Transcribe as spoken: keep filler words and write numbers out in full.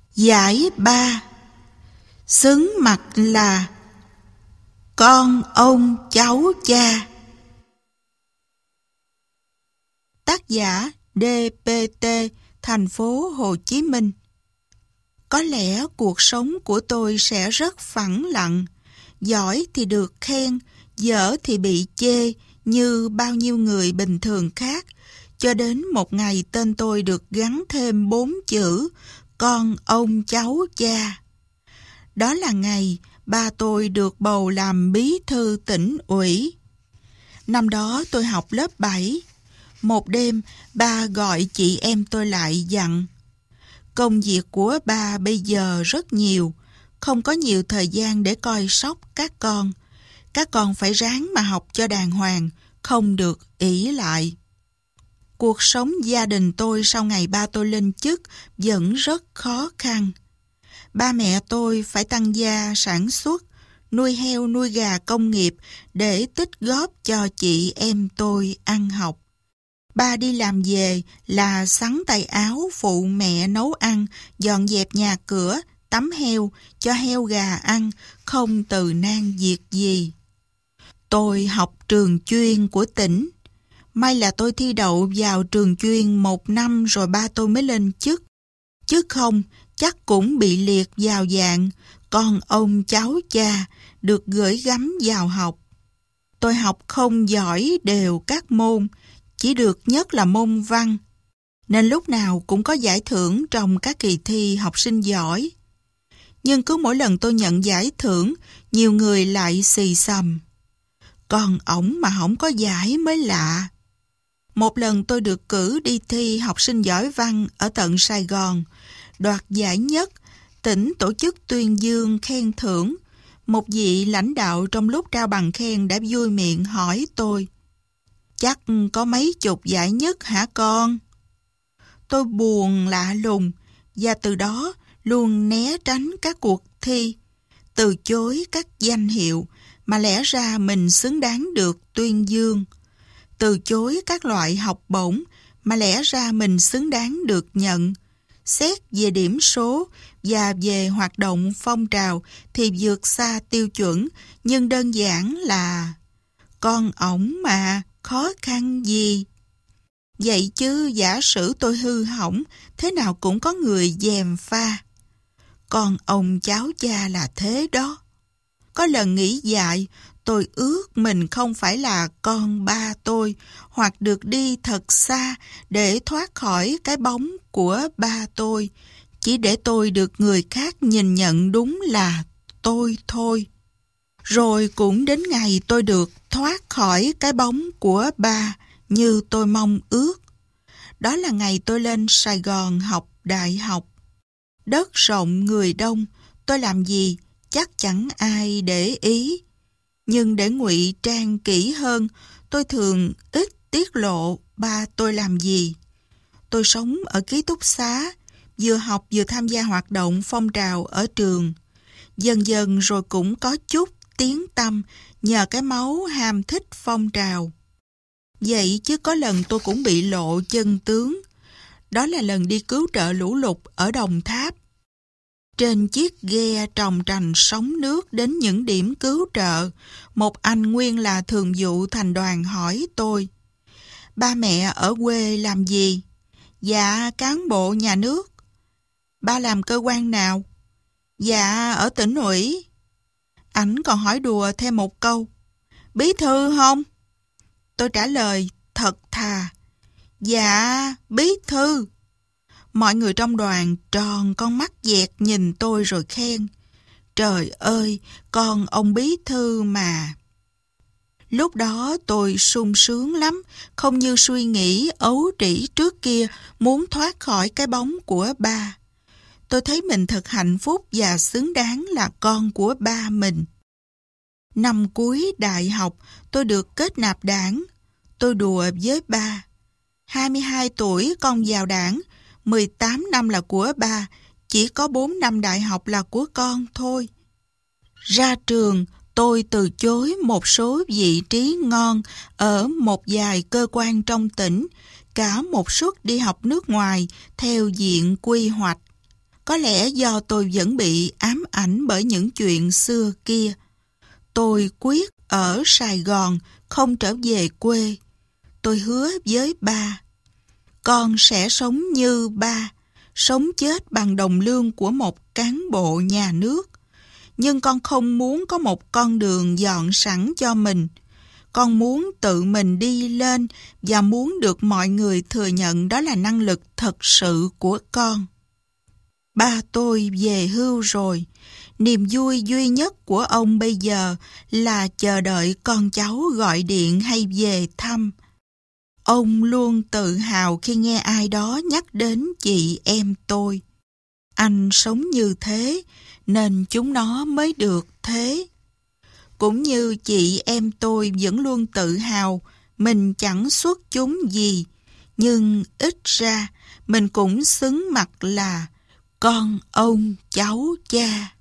Giải ba. Xứng mặt là con ông cháu cha. Tác giả đê pê tê, thành phố Hồ Chí Minh. Có lẽ cuộc sống của tôi sẽ rất phẳng lặng, giỏi thì được khen, dở thì bị chê như bao nhiêu người bình thường khác, cho đến một ngày tên tôi được gắn thêm bốn chữ con ông cháu cha. Đó là ngày ba tôi được bầu làm bí thư tỉnh ủy. Năm đó tôi học lớp bảy. Một đêm, ba gọi chị em tôi lại dặn: công việc của ba bây giờ rất nhiều, không có nhiều thời gian để coi sóc các con. Các con phải ráng mà học cho đàng hoàng, không được ỷ lại. Cuộc sống gia đình tôi sau ngày ba tôi lên chức vẫn rất khó khăn. Ba mẹ tôi phải tăng gia sản xuất, nuôi heo nuôi gà công nghiệp để tích góp cho chị em tôi ăn học. Ba đi làm về là xắn tay áo phụ mẹ nấu ăn, dọn dẹp nhà cửa, tắm heo, cho heo gà ăn, không từ nan việc gì. Tôi học trường chuyên của tỉnh. May là tôi thi đậu vào trường chuyên một năm rồi ba tôi mới lên chức. Chứ không, chắc cũng bị liệt vào dạng con ông cháu cha, được gửi gắm vào học. Tôi học không giỏi đều các môn, chỉ được nhất là môn văn, nên lúc nào cũng có giải thưởng trong các kỳ thi học sinh giỏi. Nhưng cứ mỗi lần tôi nhận giải thưởng, nhiều người lại xì xầm: còn ổng mà không có giải mới lạ. Một lần tôi được cử đi thi học sinh giỏi văn ở tận Sài Gòn, đoạt giải nhất, tỉnh tổ chức tuyên dương khen thưởng. Một vị lãnh đạo trong lúc trao bằng khen đã vui miệng hỏi tôi: chắc có mấy chục giải nhất hả con? Tôi buồn lạ lùng và từ đó luôn né tránh các cuộc thi, từ chối các danh hiệu mà lẽ ra mình xứng đáng được tuyên dương, từ chối các loại học bổng mà lẽ ra mình xứng đáng được nhận. Xét về điểm số và về hoạt động phong trào thì vượt xa tiêu chuẩn, nhưng đơn giản là con ổng mà, khó khăn gì. Vậy chứ giả sử tôi hư hỏng, thế nào cũng có người gièm pha. Con ông cháu cha là thế đó. Có lần nghỉ dạy, tôi ước mình không phải là con ba tôi, hoặc được đi thật xa để thoát khỏi cái bóng của ba tôi, chỉ để tôi được người khác nhìn nhận đúng là tôi thôi. Rồi cũng đến ngày tôi được thoát khỏi cái bóng của ba như tôi mong ước. Đó là ngày tôi lên Sài Gòn học đại học. Đất rộng người đông, tôi làm gì chắc chẳng ai để ý. Nhưng để ngụy trang kỹ hơn, tôi thường ít tiết lộ ba tôi làm gì. Tôi sống ở ký túc xá, vừa học vừa tham gia hoạt động phong trào ở trường. Dần dần rồi cũng có chút tiếng tăm nhờ cái máu ham thích phong trào. Vậy chứ có lần tôi cũng bị lộ chân tướng. Đó là lần đi cứu trợ lũ lụt ở Đồng Tháp. Trên chiếc ghe tròng trành sóng nước đến những điểm cứu trợ, một anh nguyên là thường vụ thành đoàn hỏi tôi: ba mẹ ở quê làm gì? Dạ cán bộ nhà nước. Ba làm cơ quan nào? Dạ ở tỉnh ủy. Ảnh còn hỏi đùa thêm một câu: bí thư không? Tôi trả lời thật thà: dạ bí thư. Mọi người trong đoàn tròn con mắt dẹt nhìn tôi rồi khen: trời ơi, con ông bí thư mà. Lúc đó tôi sung sướng lắm, không như suy nghĩ ấu trĩ trước kia muốn thoát khỏi cái bóng của ba. Tôi thấy mình thật hạnh phúc và xứng đáng là con của ba mình. Năm cuối đại học, tôi được kết nạp đảng. Tôi đùa với ba: hai mươi hai tuổi con vào đảng, mười tám năm là của ba, chỉ có bốn năm đại học là của con thôi. Ra trường, tôi từ chối một số vị trí ngon ở một vài cơ quan trong tỉnh, cả một suất đi học nước ngoài theo diện quy hoạch. Có lẽ do tôi vẫn bị ám ảnh bởi những chuyện xưa kia. Tôi quyết ở Sài Gòn, không trở về quê. Tôi hứa với ba, con sẽ sống như ba, sống chết bằng đồng lương của một cán bộ nhà nước. Nhưng con không muốn có một con đường dọn sẵn cho mình. Con muốn tự mình đi lên và muốn được mọi người thừa nhận đó là năng lực thật sự của con. Ba tôi về hưu rồi. Niềm vui duy nhất của ông bây giờ là chờ đợi con cháu gọi điện hay về thăm. Ông luôn tự hào khi nghe ai đó nhắc đến chị em tôi. Anh sống như thế nên chúng nó mới được thế. Cũng như chị em tôi vẫn luôn tự hào mình chẳng xuất chúng gì, nhưng ít ra mình cũng xứng mặt là con ông cháu cha.